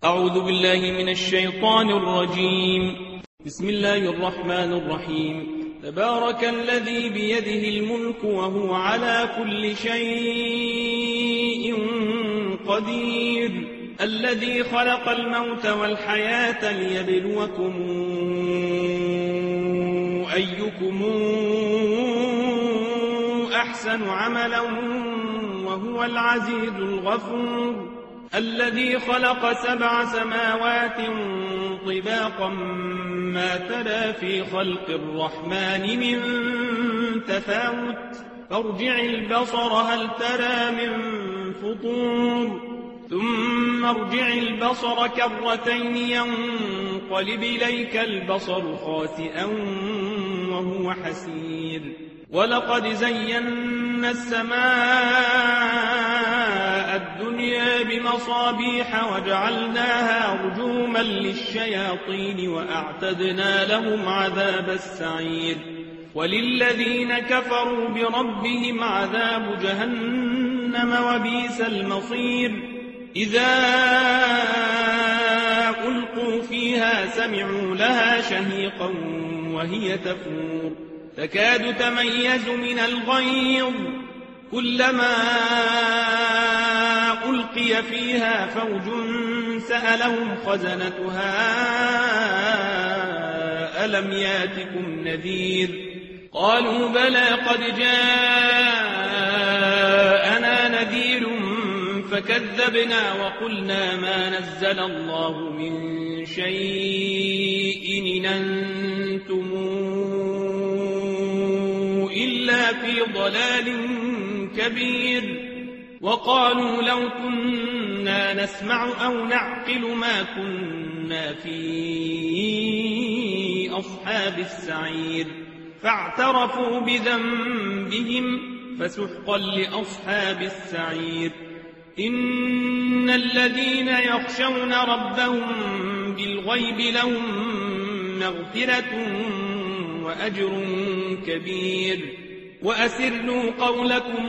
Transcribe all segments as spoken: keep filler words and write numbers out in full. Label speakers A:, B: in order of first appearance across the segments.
A: أعوذ بالله من الشيطان الرجيم. بسم الله الرحمن الرحيم. تبارك الذي بيده الملك وهو على كل شيء قدير، الذي خلق الموت والحياة ليبلوكم أيكم أحسن عملا وهو العزيز الغفور، الذي خلق سبع سماوات طباقا ما ترى في خلق الرحمن من تفاوت، فارجع البصر هل ترى من فطور، ثم ارجع البصر كرتين ينقلب إليك البصر خاسئا وهو حسير. ولقد زينا السماء الدنيا بمصابيح وجعلناها رجوما للشياطين وأعتدنا لهم عذاب السعير. وللذين كفروا بربهم عذاب جهنم وبئس المصير. إذا ألقوا فيها سمعوا لها شهيقا وهي تفور، تكاد تميز من الغيظ، كلما ألقي فيها فوج سألهم خزنتها ألم ياتكم نذير؟ قالوا بلى قد جاءنا نذير فكذبنا وقلنا ما نزل الله من شيء إن أنتم إلا في ضلال كبير. وقالوا لو كنا نسمع أو نعقل ما كنا في أصحاب السعير، فاعترفوا بذنبهم فسحقا لأصحاب السعير. إن الذين يخشون ربهم بالغيب لهم مغفرة وأجر كبير. وأسروا قولكم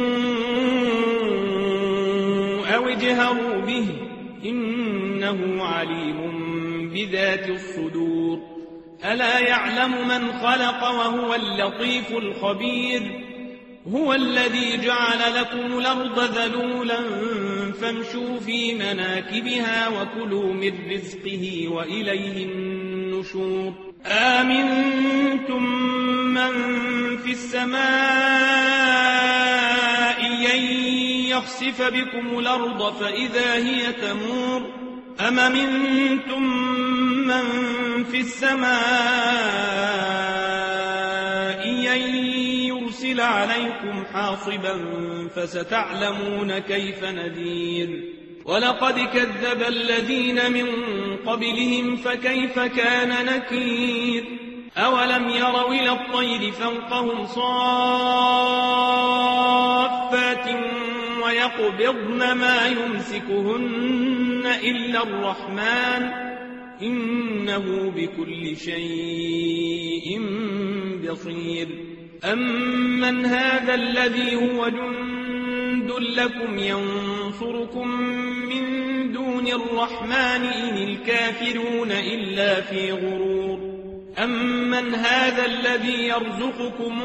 A: أو اجهروا به إنه عليم بذات الصدور. ألا يعلم من خلق وهو اللطيف الخبير. هو الذي جعل لكم الأرض ذلولا فامشوا في مناكبها وكلوا من رزقه وإليه النشور. آمنتم من في السماء أن يخسف بكم الأرض فإذا هي تمور، أم أمنتم من في السماء أن يرسل عليكم حاصبا فستعلمون كيف نذير. ولقد كذب الذين من قبلهم فكيف كان نكير. أولم يروا إلى الطير فوقهم صافات ويقبضن ما يمسكهن إلا الرحمن إنه بكل شيء بصير. أمن هذا الذي هو جند لكم ينصركم من دون الرحمن إن الكافرون إلا في غرور. أمن هذا الذي يرزقكم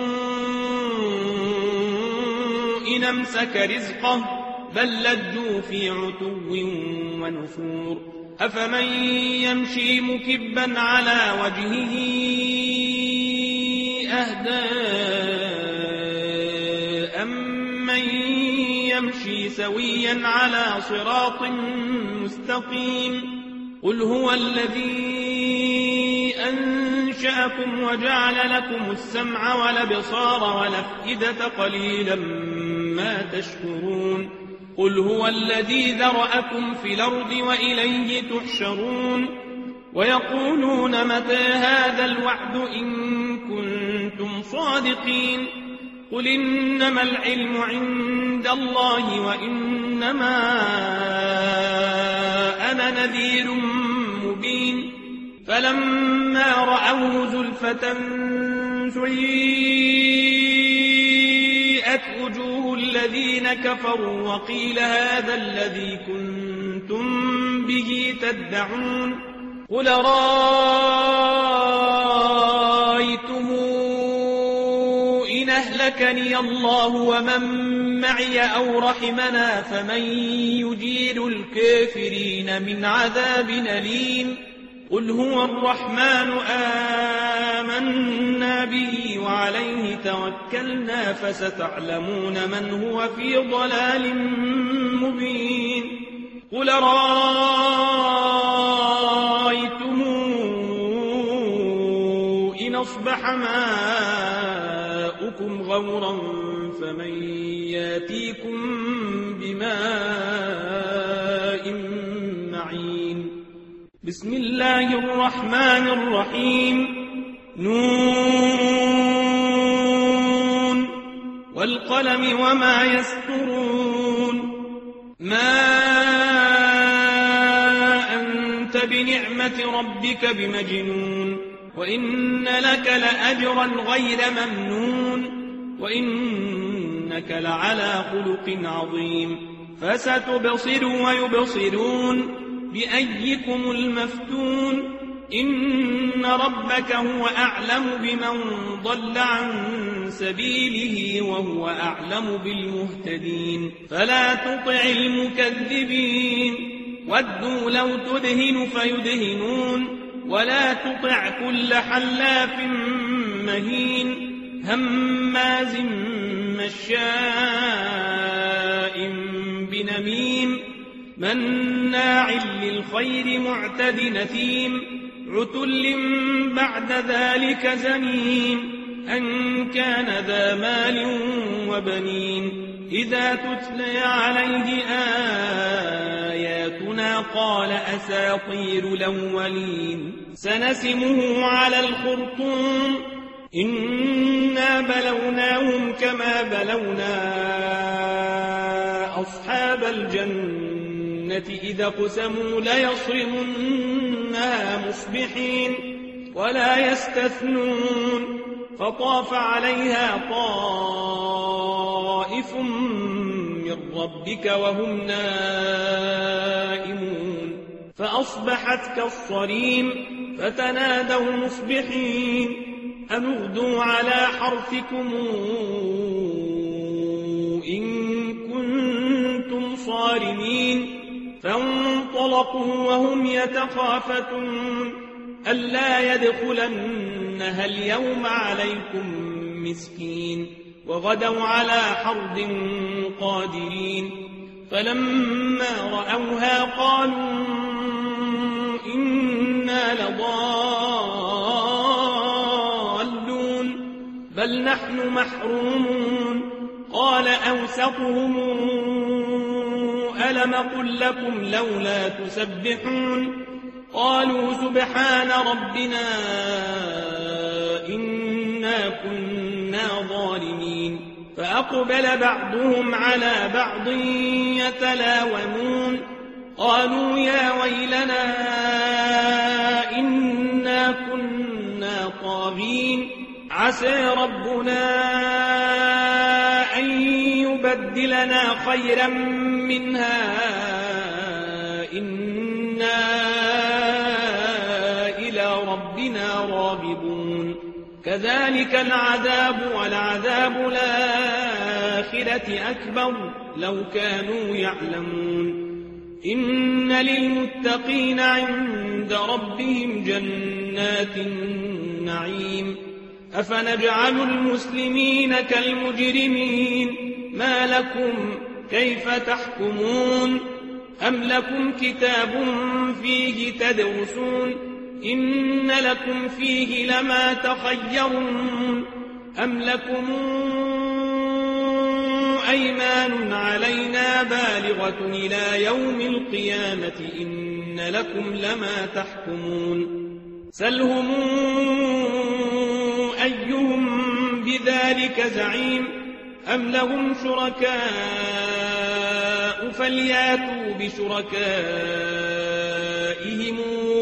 A: إن أمسك رزقه بل لجوا في عتو ونفور. أفمن يمشي مكبا على وجهه أهدى أمن يمشي سويا على صراط مستقيم. قل هو الذي أنشأكم وجعل لكم السمع والأبصار والأفئدة قليلا ما تشكرون. قل هو الذي ذرأكم في الأرض وإليه تحشرون. ويقولون متى هذا الوعد إن كنتم صادقين. قل إنما العلم عند الله وإنما أنا نذير مبين. فلما رأوه زلفة سيئت وجوه الذين كفروا وقيل هذا الذي كنتم به تدعون قل رأيتم إن أهلكني الله ومن معي أو رحمنا فمن يجير الكافرين من عذاب أليم قل هو الرحمن آمنا به وعليه توكلنا فستعلمون من هو في ضلال مبين قل رأيتم إن أصبح ماؤكم غورا فمن ياتيكم بماء معين بسم الله الرحمن الرحيم نون والقلم وما يسطرون ما أنت بنعمة ربك بمجنون وإن لك لأجرا غير ممنون وإنك لعلى خلق عظيم فستبصر ويبصرون بأيكم المفتون إن ربك هو أعلم بمن ضل عن سبيله وهو أعلم بالمهتدين فلا تطع المكذبين ودوا لو تدهن فيدهنون ولا تطع كل حلاف مهين هماز مشاء بنميم مناع للخير معتد نثيم عتل بعد ذلك زنيم أن كان ذا مال وبنين إذا تتلى عليه آياتنا قال أساطير الأولين سنسمه على الخرطوم إنا بلوناهم كما بلونا أصحاب الجنة إذا قسموا ليصرمنها مصبحين ولا يستثنون فطاف عليها طائف من ربك وهم نائمون فأصبحت كالصريم فتنادوا مصبحين أن اغدوا على حرثكم إن كنتم صارمين فانطلقوا وهم يتخافتون ألا يدخلنها اليوم عليكم مسكين وغدوا على حرد قادرين فلما رأوها قالوا إنا لضالون بل نحن محرومون قال أوسطهم ألم قل لكم لولا تسبحون قالوا سبحان ربنا إنا كنا ظالمين فأقبل بعضهم على بعض يتلاومون قالوا يا ويلنا إنا كنا طاغين عسى ربنا أن يبدلنا خيرا منها إنا إلى ربنا راغبون كذلك العذاب ولعذاب الآخرة أكبر لو كانوا يعلمون إن للمتقين عند ربهم جنات النعيم أفنجعل المسلمين كالمجرمين ما لكم كيف تحكمون أم لكم كتاب فيه تدرسون إن لكم فيه لما تخيرون أم لكم أيمان علينا بالغة إلى يوم القيامة إن لكم لما تحكمون سلهم أيهم بذلك زعيم أم لهم شركاء فلياتوا بشركائهم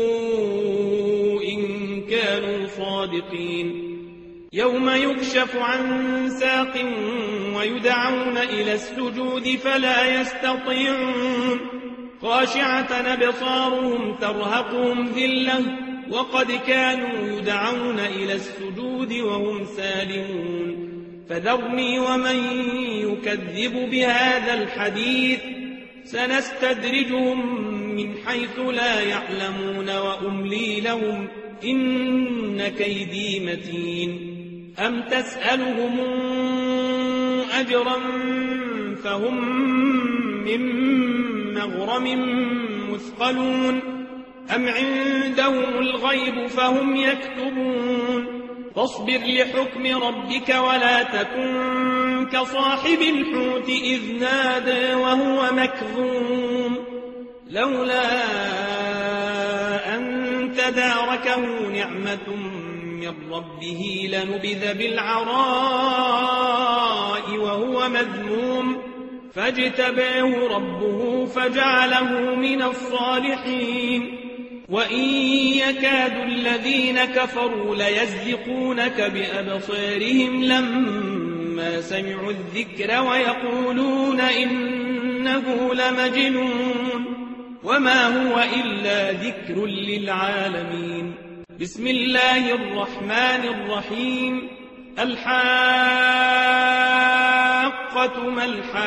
A: إن كانوا صادقين يوم يكشف عن ساق ويدعون إلى السجود فلا يستطيعون خاشعة أبصارهم ترهقهم ذلة وقد كانوا يدعون إلى السجود وهم سالمون فذرني ومن يكذب بهذا الحديث سنستدرجهم من حيث لا يعلمون وأملي لهم إن كيدي متين أم تسألهم أجرا فهم من مغرم مثقلون أم عندهم الغيب فهم يكتبون فاصبر لحكم ربك ولا تكن كصاحب الحوت إذ نادى وهو مكظوم لولا أن تداركه نعمة من ربه لنبذ بالعراء وهو مذموم فاجتباه ربه فجعله من الصالحين وإن يكاد الذين كفروا ليزلقونك بأبصارهم لما سمعوا الذكر ويقولون إنه لمجنون وما هو إلا ذكر للعالمين بسم الله الرحمن الرحيم الحاقة ما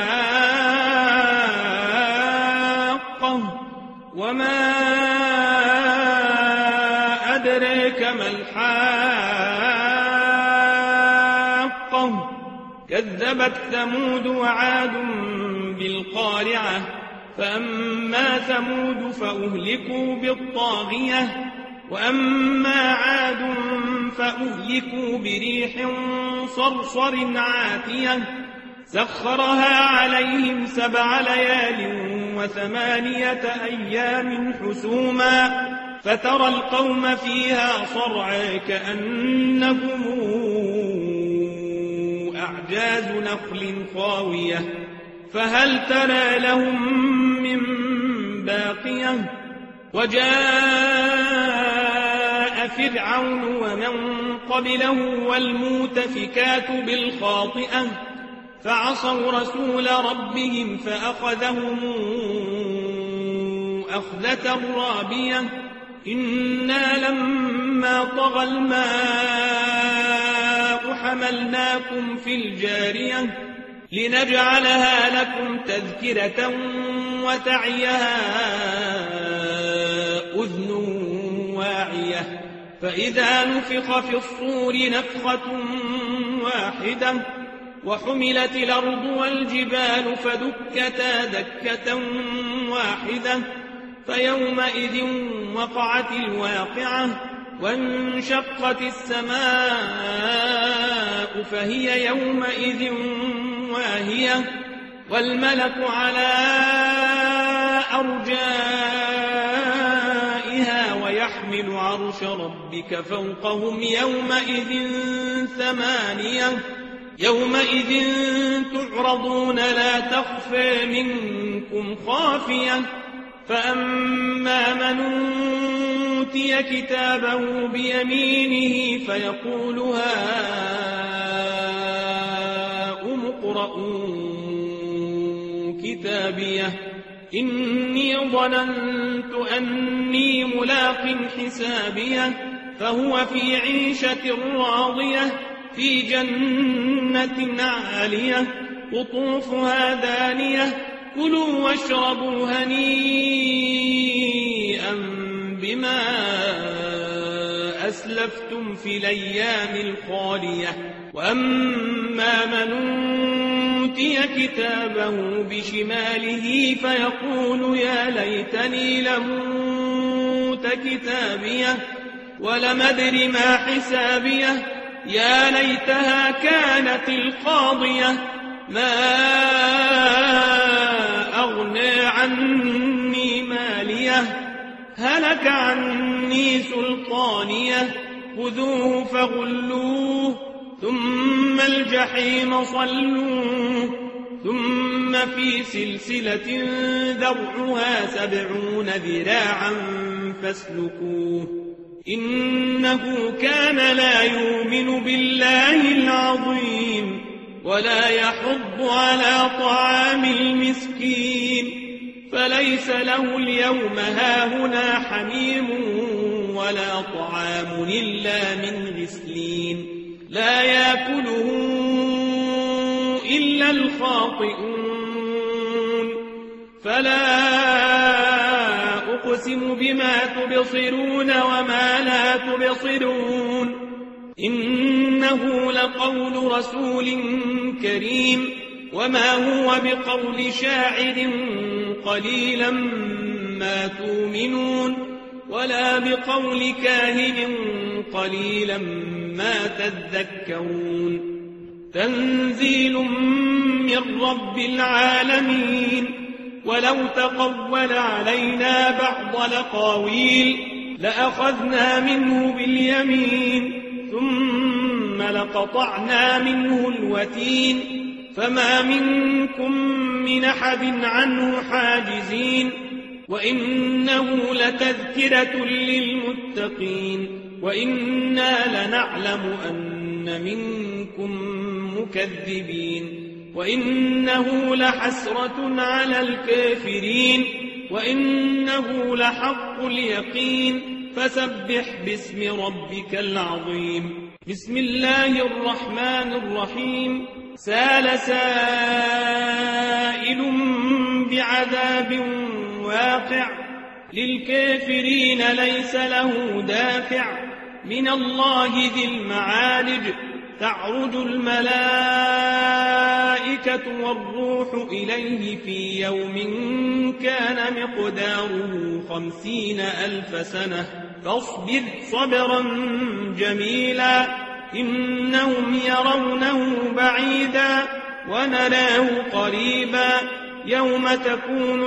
A: الحاقة وما أدريك ما الحاقة كذبت ثمود وعاد بالقارعة فأما ثمود فأهلكوا بالطاغية وأما عاد فأهلكوا بريح صرصر عاتية سخرها عليهم سبع ليال وثمانية أيام حسوما فترى القوم فيها صرعى كأنهم أعجاز نخل خاوية فهل ترى لهم من باقية وجاء فرعون ومن قبله والمؤتفكات بالخاطئة فعصوا رسول ربهم فأخذهم أخذة رابية إنا لما طغى الماء حملناكم في الجارية لنجعلها لكم تذكرة وتعيها أذن واعية فإذا نفخ في الصور نفخة واحدة وحملت الأرض والجبال فدكتا دكة واحدة فيومئذ وقعت الواقعة وانشقت السماء فهي يومئذ واهية والملك على أرجائها ويحمل عرش ربك فوقهم يومئذ ثمانية يومئذ تعرضون لا تخفى منكم خافية فأما من أوتي كتابه بيمينه فيقول هاؤم اقرءوا كتابيه إني ظننت أني ملاق حسابيه فهو في عيشة راضية في جنة عالية قطوفها دانية كلوا واشربوا هنيئا بما أسلفتم في الأيام الخالية وأما من أوتي كتابه بشماله فيقول يا ليتني لموت كتابيه ولم أدر ما حسابيه يا ليتها كانت القاضية ما أغنى عني ماليه هلك عني سلطانيه خذوه فغلوه ثم الجحيم صلوه ثم في سلسلة ذرعها سبعون ذراعا فاسلكوه إنه كان لا يؤمن بالله العظيم ولا يحض على طعام المسكين فليس له اليوم هاهنا حميم ولا طعام إلا من غسلين لا يأكله إلا الخاطئون فلا أقسم بما تبصرون وما لا تبصرون إنه لقول رسول كريم وما هو بقول شاعر قليلا ما تؤمنون ولا بقول كاهن قليلا ما تذكرون تنزيل من رب العالمين ولو تقول علينا بعض الأقاويل لأخذنا منه باليمين ثم لقطعنا منه الوتين فما منكم من أحد عنه حاجزين وإنه لتذكرة للمتقين وإنا لنعلم أن منكم مكذبين وإنه لحسرة على الكافرين وإنه لحق اليقين فسبح باسم ربك العظيم بسم الله الرحمن الرحيم سال سائل بعذاب واقع للكافرين ليس له دافع من الله ذي المعارج تعرج الملائكة والروح إليه في يوم كان مقداره خمسين ألف سنة فاصبر صبرا جميلا إنهم يرونه بعيدا ونراه قريبا يوم تكون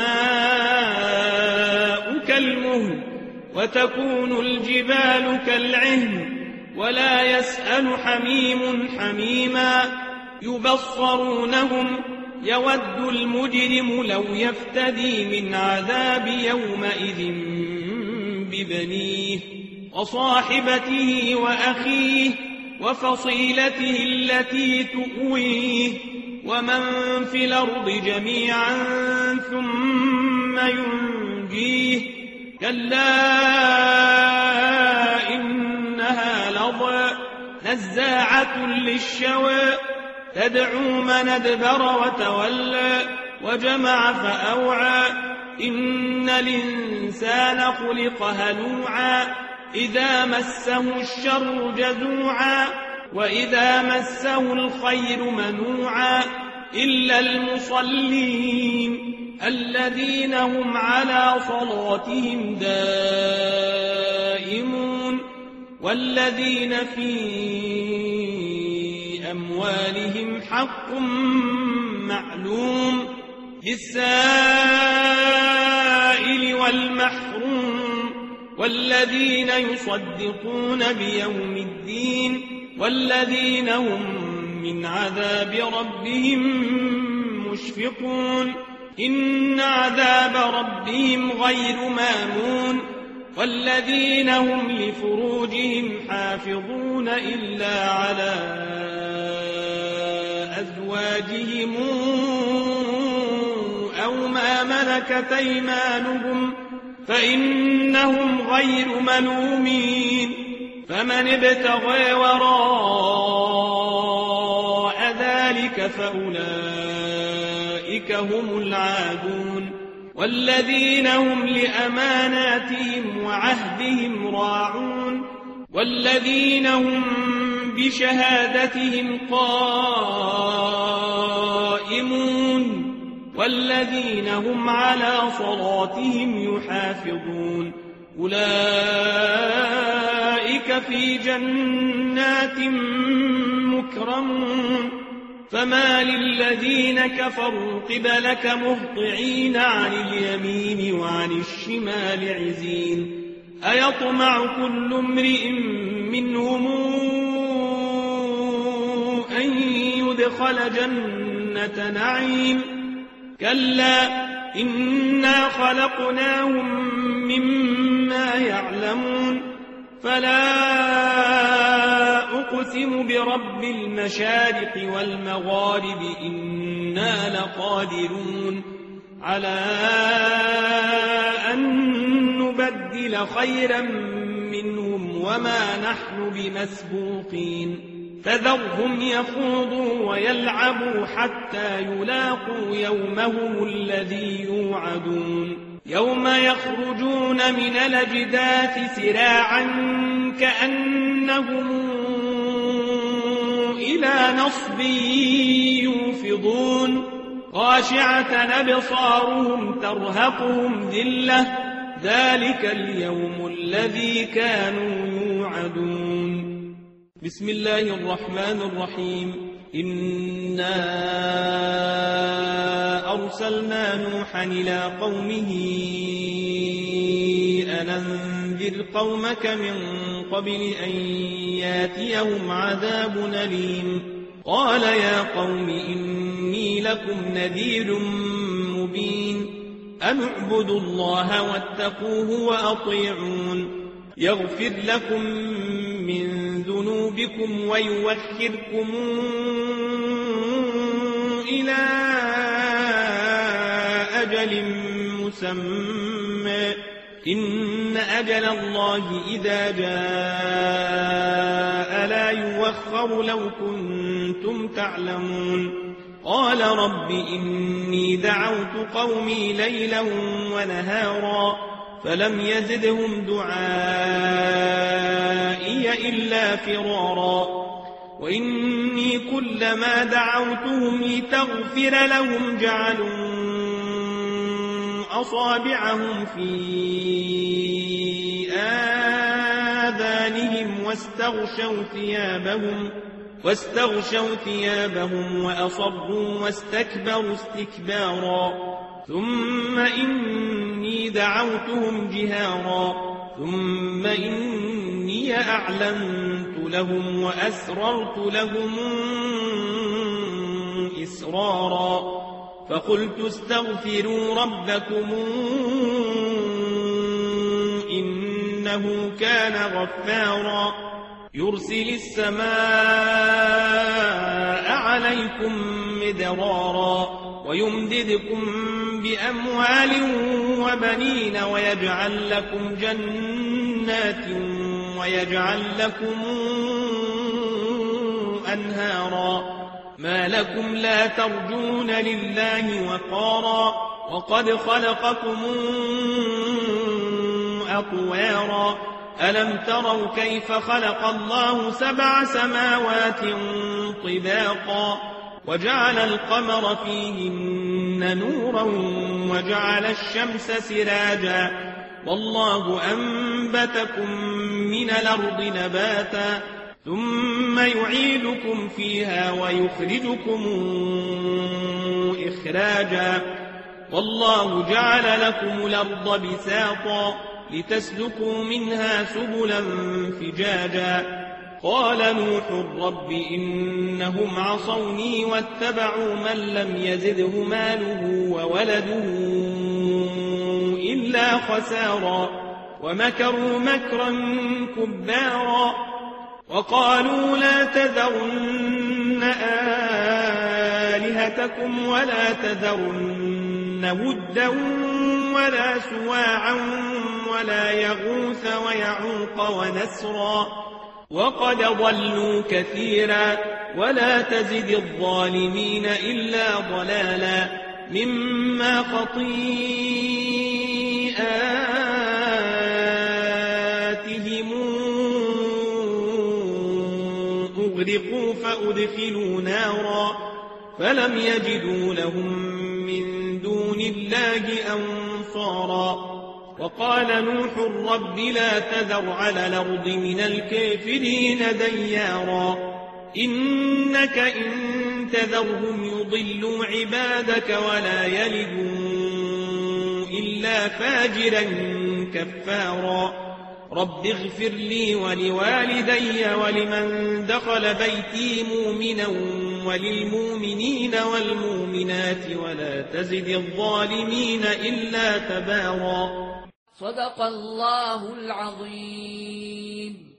A: السماء كالمهل وتكون الجبال كالعهن ولا يسأل حميم حميما يبصرونهم يود المجرم لو يفتدي من عذاب يومئذ ببنيه وصاحبته وأخيه وفصيلته التي تؤويه ومن في الأرض جميعا ثم ينجيه كلا إنها لظى نزاعة للشوى تدعو من أدبر وتولى وجمع فأوعى إن الإنسان خلق هلوعا إذا مسه الشر جزوعا وإذا مسه الخير منوعا إلا المصلين الذين هم على صلاتهم دائمون والذين في أموالهم حق معلوم للسائل والمحروم والذين يصدقون بيوم الدين والذين هم من عذاب ربهم مشفقون إن عذاب ربهم غير مامون والذين هم لفروجهم حافظون إلا على أزواجهم أو ما ملكت أيمانهم فإنهم غير ملومين فمن ابتغى وراء ذلك فأولئك هم العادون والذين هم لأماناتهم وعهدهم راعون والذين هم بشهادتهم قائمون والذين هم على صلاتهم يحافظون أولئك في جنات مكرمون فما للذين كفروا قبلك مهطعين عن اليمين وعن الشمال عزين أيطمع كل امرئ منهم أن يدخل جنة نعيم كلا إنا خلقناهم مما يعلمون فلا أقسم برب المشارق والمغارب إنا لقادرون على أن نبدل خيرا منهم وما نحن بمسبوقين فذرهم يخوضوا ويلعبوا حتى يلاقوا يومهم الذي يوعدون يوم يخرجون من الأجداث سراعا كأنهم إلى نصب يوفضون خاشعة أبصارهم ترهقهم ذلة ذلك اليوم الذي كانوا يوعدون. بسم الله الرحمن الرحيم. إنا أرسلنا نوحا إلى قومه أن أنذر قومك من قبل أن ياتيهم عذاب أليم قال يا قوم إني لكم نذير مبين أن اعبدوا الله واتقوه وأطيعون يغفر لكم من ذنوبكم ويوخركم إلى أجل مسمى إن أجل الله إذا جاء لا يوخر لو كنتم تعلمون قال رب إني دعوت قومي ليلا ونهارا فلم يزدهم دعائي إلا فرارا وإني كلما دعوتهم لتغفر لهم جعلوا أصابعهم في آذانهم واستغشوا ثيابهم واستغشوا ثيابهم وأصروا واستكبروا استكبارا ثم إني دعوتهم جهارا ثم إني أعلنت لهم وأسررت لهم إسرارا فقلت استغفروا ربكم إنه كان غفارا يرسل السماء عليكم مدرارا ويمددكم بأموال وبنين ويجعل لكم جنات ويجعل لكم أنهارا ما لكم لا ترجون لله وقارا وقد خلقكم أطوارا ألم تروا كيف خلق الله سبع سماوات طباقا وجعل القمر فيهن نورا وجعل الشمس سراجا والله أنبتكم من الأرض نباتا ثم يعيدكم فيها ويخرجكم إخراجا والله جعل لكم الأرض بساطا لتسلكوا منها سبلا فجاجا قال نوح رب إنهم عصوني واتبعوا من لم يزده ماله وولده إلا خسارا ومكروا مكرا كبارا وقالوا لا تذرن آلهتكم ولا تذرن ودا ولا سواعا ولا يغوث ويعوق ونسرا وقد ضلوا كثيرا ولا تزد الظالمين إلا ضلالا مما خطيئاتهم أغرقوا فأدخلوا نارا فلم يجدوا لهم من دون الله أنصارا وقال نوح رب لا تذر على الأرض من الكافرين ديارا إنك إن تذرهم يضلوا عبادك ولا يلدوا إلا فاجرا كفارا رب اغفر لي ولوالدي ولمن دخل بيتي مؤمنا وللمؤمنين والمؤمنات ولا تزد الظالمين إلا تبارا.
B: صدق الله العظيم.